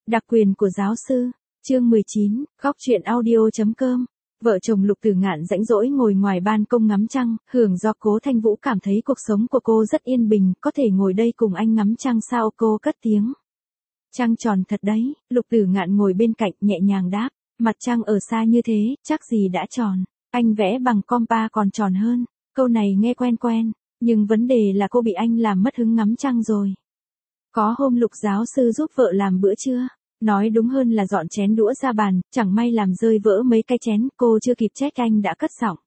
Đặc quyền của giáo sư, chương 19, góc truyện audio.com. Vợ chồng Lục Tử Ngạn rãnh rỗi ngồi ngoài ban công ngắm trăng, hưởng do Cố Thanh Vũ cảm thấy cuộc sống của cô rất yên bình, có thể ngồi đây cùng anh ngắm trăng sao, cô cất tiếng. Trăng tròn thật đấy, Lục Tử Ngạn ngồi bên cạnh nhẹ nhàng đáp, mặt trăng ở xa như thế, chắc gì đã tròn, anh vẽ bằng compa còn tròn hơn. Câu này nghe quen quen, nhưng vấn đề là cô bị anh làm mất hứng ngắm trăng rồi. Có hôm Lục giáo sư giúp vợ làm bữa trưa, nói đúng hơn là dọn chén đũa ra bàn, chẳng may làm rơi vỡ mấy cái chén, cô chưa kịp trách anh đã cất giọng.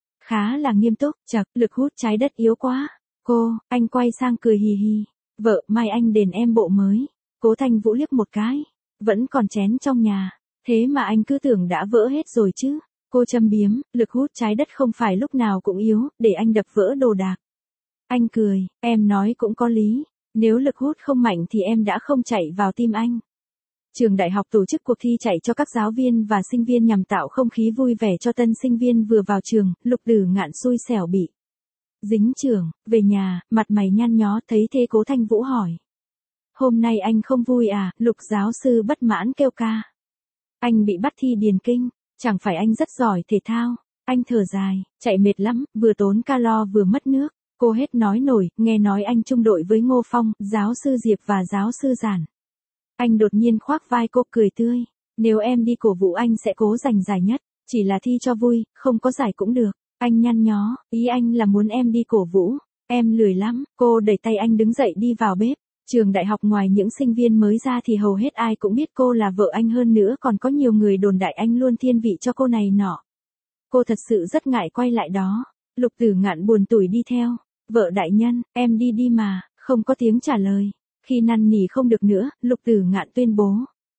Khá là nghiêm túc, chật, lực hút trái đất yếu quá. Anh quay sang cười hì hì. Vợ, mai anh đền em bộ mới. Cố Thanh Vũ liếc một cái. Vẫn còn chén trong nhà. Thế mà anh cứ tưởng đã vỡ hết rồi chứ. Cô châm biếm, lực hút trái đất không phải lúc nào cũng yếu, để anh đập vỡ đồ đạc. Anh cười, em nói cũng có lý. Nếu lực hút không mạnh thì em đã không chạy vào tim anh. Trường đại học tổ chức cuộc thi chạy cho các giáo viên và sinh viên nhằm tạo không khí vui vẻ cho tân sinh viên vừa vào trường. Lục Tử Ngạn xui xẻo bị dính trường, về nhà, mặt mày nhăn nhó, thấy thế Cố Thanh Vũ hỏi. Hôm nay anh không vui à? Lục giáo sư bất mãn kêu ca. Anh bị bắt thi điền kinh, chẳng phải anh rất giỏi thể thao. Anh thở dài, chạy mệt lắm, vừa tốn calo vừa mất nước. Cô hết nói nổi, nghe nói anh chung đội với Ngô Phong, giáo sư Diệp và giáo sư Giản. Anh đột nhiên khoác vai cô cười tươi. Nếu em đi cổ vũ anh sẽ cố giành giải nhất. Chỉ là thi cho vui, không có giải cũng được. Anh nhăn nhó, ý anh là muốn em đi cổ vũ. Em lười lắm. Cô đẩy tay anh đứng dậy đi vào bếp. Trường đại học ngoài những sinh viên mới ra thì hầu hết ai cũng biết cô là vợ anh, hơn nữa còn có nhiều người đồn đại anh luôn thiên vị cho cô này nọ. Cô thật sự rất ngại quay lại đó. Lục Tử Ngạn buồn tủi đi theo. Vợ đại nhân, em đi đi mà. Không có tiếng trả lời. Khi năn nỉ không được nữa, Lục Tử Ngạn tuyên bố.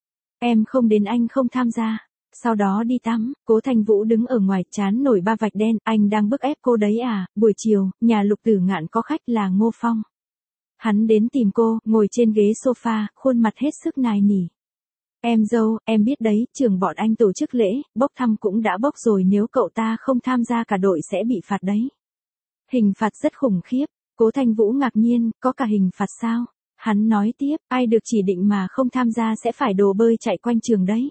Em không đến anh không tham gia. Sau đó đi tắm. Cố Thanh Vũ đứng ở ngoài, trán nổi ba vạch đen. Anh đang bức ép cô đấy à? Buổi chiều, nhà Lục Tử Ngạn có khách là Ngô Phong. Hắn đến tìm cô, ngồi trên ghế sofa, khuôn mặt hết sức nài nỉ. Em dâu, em biết đấy, trường bọn anh tổ chức lễ, bốc thăm cũng đã bốc rồi, nếu cậu ta không tham gia cả đội sẽ bị phạt đấy. Hình phạt rất khủng khiếp. Cố Thanh Vũ ngạc nhiên, có cả hình phạt sao? Hắn nói tiếp, ai được chỉ định mà không tham gia sẽ phải đồ bơi chạy quanh trường đấy.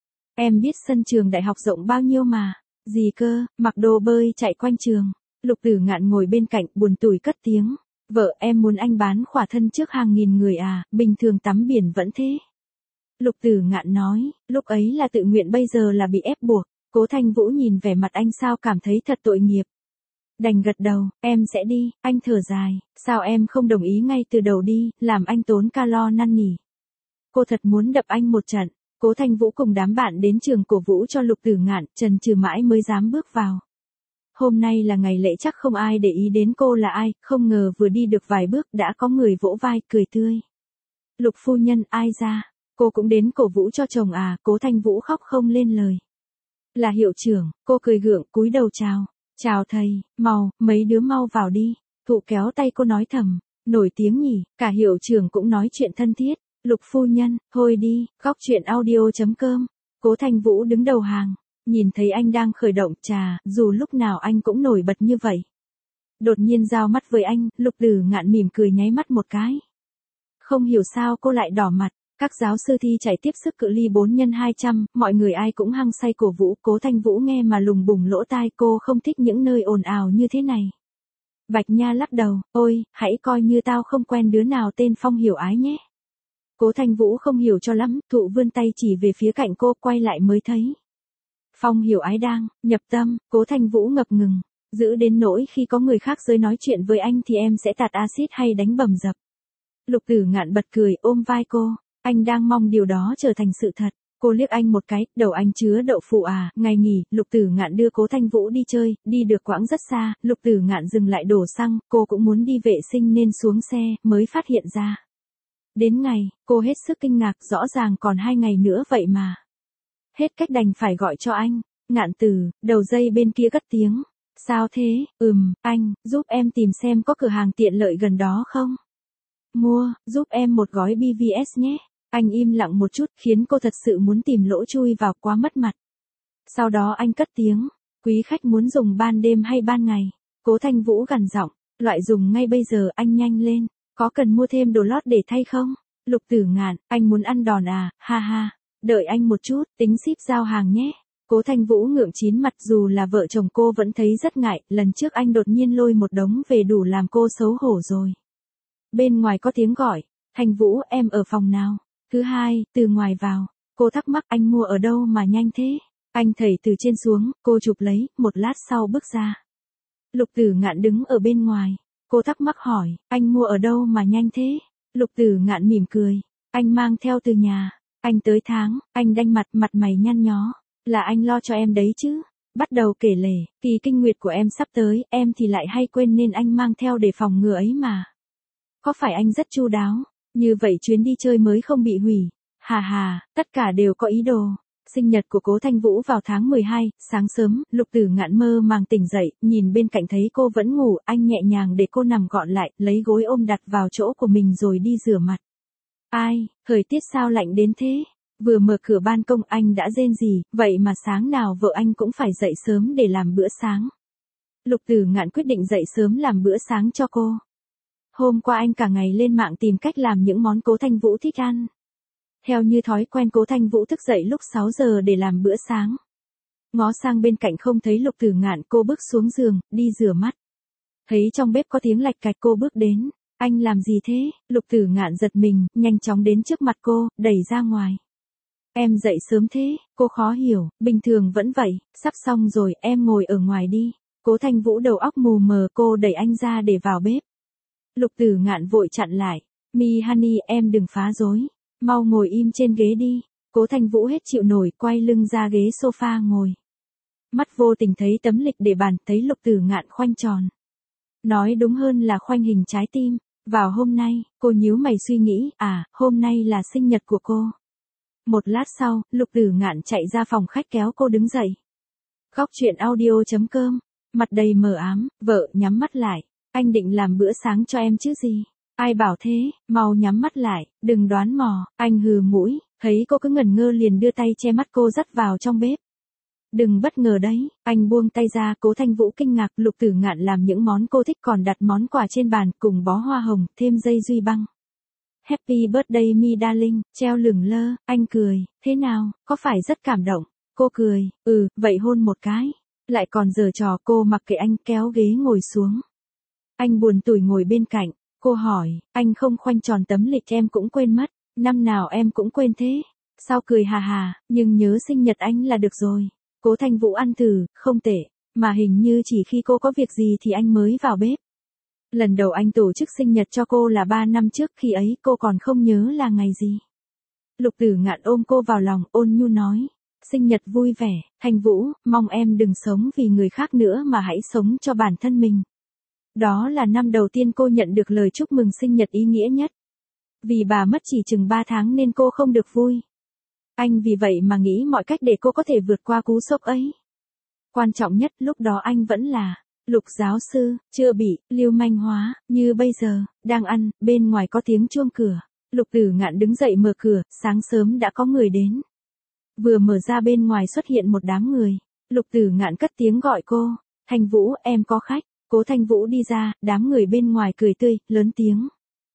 Em biết sân trường đại học rộng bao nhiêu mà. Gì cơ, mặc đồ bơi chạy quanh trường. Lục Tử Ngạn ngồi bên cạnh, buồn tủi cất tiếng. Vợ, em muốn anh bán khỏa thân trước hàng nghìn người à, bình thường tắm biển vẫn thế. Lục Tử Ngạn nói, lúc ấy là tự nguyện, bây giờ là bị ép buộc. Cố Thanh Vũ nhìn vẻ mặt anh sao cảm thấy thật tội nghiệp. Đành gật đầu, em sẽ đi. Anh thở dài, sao em không đồng ý ngay từ đầu đi, làm anh tốn calo năn nỉ. Cô thật muốn đập anh một trận. Cố Thanh Vũ cùng đám bạn đến trường cổ vũ cho Lục Tử Ngạn, chần chừ mãi mới dám bước vào. Hôm nay là ngày lễ, chắc không ai để ý đến cô là ai, không ngờ vừa đi được vài bước đã có người vỗ vai, cười tươi. Lục phu nhân, ai ra? Cô cũng đến cổ vũ cho chồng à? Cố Thanh Vũ khóc không lên lời. Là hiệu trưởng. Cô cười gượng, cúi đầu chào. Chào thầy, mấy đứa mau vào đi. Thụ kéo tay cô nói thầm, nổi tiếng nhỉ, cả hiệu trưởng cũng nói chuyện thân thiết. Lục phu nhân, thôi đi, góc truyện audio.com. Cố Thanh Vũ đứng đầu hàng, nhìn thấy anh đang khởi động, chà, dù lúc nào anh cũng nổi bật như vậy. Đột nhiên giao mắt với anh, Lục Tử Ngạn mỉm cười nháy mắt một cái. Không hiểu sao cô lại đỏ mặt. Các giáo sư thi chạy tiếp sức cự ly 4x200, mọi người ai cũng hăng say cổ vũ. Cố Thanh Vũ nghe mà lùng bùng lỗ tai, cô không thích những nơi ồn ào như thế này. Bạch Nha lắc đầu, ôi, hãy coi như tao không quen đứa nào tên Phong Hiểu Ái nhé. Cố Thanh Vũ không hiểu cho lắm, Thụ vươn tay chỉ về phía cạnh cô, quay lại mới thấy. Phong Hiểu Ái đang nhập tâm. Cố Thanh Vũ ngập ngừng, giữ đến nỗi khi có người khác giới nói chuyện với anh thì em sẽ tạt axit hay đánh bầm dập. Lục Tử Ngạn bật cười, ôm vai cô. Anh đang mong điều đó trở thành sự thật. Cô liếc anh một cái, đầu anh chứa đậu phụ à? Ngày nghỉ, Lục Tử Ngạn đưa Cố Thanh Vũ đi chơi, đi được quãng rất xa, Lục Tử Ngạn dừng lại đổ xăng, cô cũng muốn đi vệ sinh nên xuống xe, mới phát hiện ra. Đến ngày, cô hết sức kinh ngạc, rõ ràng còn 2 ngày nữa vậy mà. Hết cách đành phải gọi cho anh. Ngạn Tử, đầu dây bên kia cất tiếng. Sao thế? Anh, giúp em tìm xem có cửa hàng tiện lợi gần đó không? Mua, giúp em một gói BVS nhé. Anh im lặng một chút, khiến cô thật sự muốn tìm lỗ chui vào, quá mất mặt. Sau đó anh cất tiếng, quý khách muốn dùng ban đêm hay ban ngày? Cố Thanh Vũ gằn giọng, loại dùng ngay bây giờ, anh nhanh lên. Có cần mua thêm đồ lót để thay không? Lục Tử Ngạn, anh muốn ăn đòn à, ha ha. Đợi anh một chút, tính ship giao hàng nhé. Cố Thanh Vũ ngượng chín mặt, dù là vợ chồng cô vẫn thấy rất ngại, lần trước anh đột nhiên lôi một đống về đủ làm cô xấu hổ rồi. Bên ngoài có tiếng gọi, Thanh Vũ em ở phòng nào? Thứ hai, từ ngoài vào. Cô thắc mắc anh mua ở đâu mà nhanh thế? Anh thầy từ trên xuống, cô chụp lấy, một lát sau bước ra. Lục Tử Ngạn đứng ở bên ngoài. Cô thắc mắc hỏi, anh mua ở đâu mà nhanh thế? Lục Tử Ngạn mỉm cười, anh mang theo từ nhà. Anh tới tháng, anh đanh mặt, mặt mày nhăn nhó. Là anh lo cho em đấy chứ. Bắt đầu kể lể, kỳ kinh nguyệt của em sắp tới, em thì lại hay quên nên anh mang theo để phòng ngừa ấy mà. Có phải anh rất chu đáo, như vậy chuyến đi chơi mới không bị hủy. Hà hà, tất cả đều có ý đồ. Sinh nhật của Cố Thanh Vũ vào tháng 12, sáng sớm, Lục Tử Ngạn mơ màng tỉnh dậy, nhìn bên cạnh thấy cô vẫn ngủ, anh nhẹ nhàng để cô nằm gọn lại, lấy gối ôm đặt vào chỗ của mình rồi đi rửa mặt. Ai, thời tiết sao lạnh đến thế? Vừa mở cửa ban công anh đã rên rỉ, vậy mà sáng nào vợ anh cũng phải dậy sớm để làm bữa sáng. Lục Tử Ngạn quyết định dậy sớm làm bữa sáng cho cô. Hôm qua anh cả ngày lên mạng tìm cách làm những món Cố Thanh Vũ thích ăn. Theo như thói quen Cố Thanh Vũ thức dậy lúc 6 giờ để làm bữa sáng. Ngó sang bên cạnh không thấy Lục Tử Ngạn, cô bước xuống giường, đi rửa mắt. Thấy trong bếp có tiếng lạch cạch, cô bước đến. Anh làm gì thế? Lục Tử Ngạn giật mình, nhanh chóng đến trước mặt cô, đẩy ra ngoài. Em dậy sớm thế, cô khó hiểu, bình thường vẫn vậy, sắp xong rồi, em ngồi ở ngoài đi. Cố Thanh Vũ đầu óc mù mờ, cô đẩy anh ra để vào bếp. Lục Tử Ngạn vội chặn lại. Mi honey, em đừng phá rối. Mau ngồi im trên ghế đi. Cố Thanh Vũ hết chịu nổi, quay lưng ra ghế sofa ngồi. Mắt vô tình thấy tấm lịch để bàn, thấy Lục Tử Ngạn khoanh tròn. Nói đúng hơn là khoanh hình trái tim. Vào hôm nay, cô nhíu mày suy nghĩ, hôm nay là sinh nhật của cô. Một lát sau, Lục Tử Ngạn chạy ra phòng khách kéo cô đứng dậy. Góc truyện audio.com, mặt đầy mờ ám, vợ nhắm mắt lại. Anh định làm bữa sáng cho em chứ gì? Ai bảo thế, mau nhắm mắt lại, đừng đoán mò. Anh hừ mũi, thấy cô cứ ngẩn ngơ liền đưa tay che mắt cô dắt vào trong bếp. Đừng bất ngờ đấy, anh buông tay ra. Cố Thanh Vũ kinh ngạc, Lục Tử Ngạn làm những món cô thích còn đặt món quà trên bàn cùng bó hoa hồng, thêm dây duy băng. Happy birthday me darling, treo lửng lơ, anh cười, thế nào, có phải rất cảm động? Cô cười, vậy hôn một cái. Lại còn giở trò, cô mặc kệ anh, kéo ghế ngồi xuống. Anh buồn tủi ngồi bên cạnh, cô hỏi, anh không khoanh tròn tấm lịch em cũng quên mất, năm nào em cũng quên thế. Sao cười hà hà, nhưng nhớ sinh nhật anh là được rồi. Cố Thanh Vũ ăn thử, không tệ, mà hình như chỉ khi cô có việc gì thì anh mới vào bếp. Lần đầu anh tổ chức sinh nhật cho cô là 3 năm trước, khi ấy cô còn không nhớ là ngày gì. Lục Tử Ngạn ôm cô vào lòng, ôn nhu nói, sinh nhật vui vẻ, Thanh Vũ, mong em đừng sống vì người khác nữa mà hãy sống cho bản thân mình. Đó là năm đầu tiên cô nhận được lời chúc mừng sinh nhật ý nghĩa nhất. Vì bà mất chỉ chừng 3 tháng nên cô không được vui. Anh vì vậy mà nghĩ mọi cách để cô có thể vượt qua cú sốc ấy. Quan trọng nhất lúc đó anh vẫn là Lục giáo sư, chưa bị lưu manh hóa, như bây giờ, đang ăn, bên ngoài có tiếng chuông cửa. Lục Tử Ngạn đứng dậy mở cửa, sáng sớm đã có người đến. Vừa mở ra bên ngoài xuất hiện một đám người. Lục Tử Ngạn cất tiếng gọi cô, Thanh Vũ, em có khách. Cố Thanh Vũ đi ra, đám người bên ngoài cười tươi, lớn tiếng.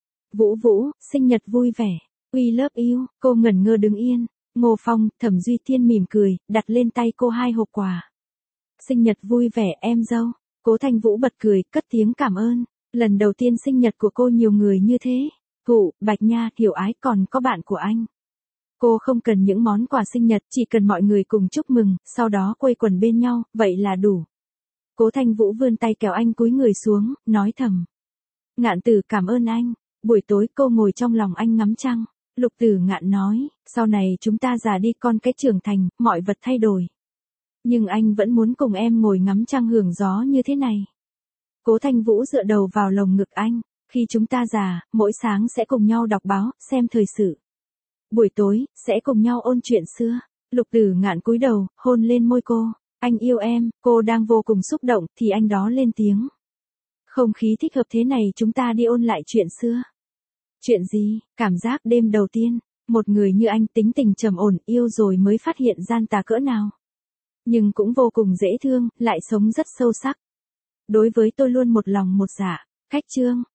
Vũ Vũ, sinh nhật vui vẻ. We love you, cô ngẩn ngơ đứng yên. Ngô Phong, Thẩm Duy Thiên mỉm cười, đặt lên tay cô 2 hộp quà. Sinh nhật vui vẻ em dâu. Cố Thanh Vũ bật cười, cất tiếng cảm ơn. Lần đầu tiên sinh nhật của cô nhiều người như thế. Cụ, Bạch Nha, Hiểu Ái, còn có bạn của anh. Cô không cần những món quà sinh nhật, chỉ cần mọi người cùng chúc mừng, sau đó quây quần bên nhau, vậy là đủ. Cố Thanh Vũ vươn tay kéo anh cúi người xuống, nói thầm. Ngạn Tử cảm ơn anh. Buổi tối cô ngồi trong lòng anh ngắm trăng. Lục Tử Ngạn nói, sau này chúng ta già đi, con cái trưởng thành, mọi vật thay đổi. Nhưng anh vẫn muốn cùng em ngồi ngắm trăng hưởng gió như thế này. Cố Thanh Vũ dựa đầu vào lồng ngực anh. Khi chúng ta già, mỗi sáng sẽ cùng nhau đọc báo, xem thời sự. Buổi tối, sẽ cùng nhau ôn chuyện xưa. Lục Tử Ngạn cúi đầu, hôn lên môi cô. Anh yêu em, cô đang vô cùng xúc động, thì anh đó lên tiếng. Không khí thích hợp thế này, chúng ta đi ôn lại chuyện xưa. Chuyện gì? Cảm giác đêm đầu tiên, một người như anh tính tình trầm ổn, yêu rồi mới phát hiện gian tà cỡ nào. Nhưng cũng vô cùng dễ thương, lại sống rất sâu sắc. Đối với tôi luôn một lòng một dạ. Khách Trương.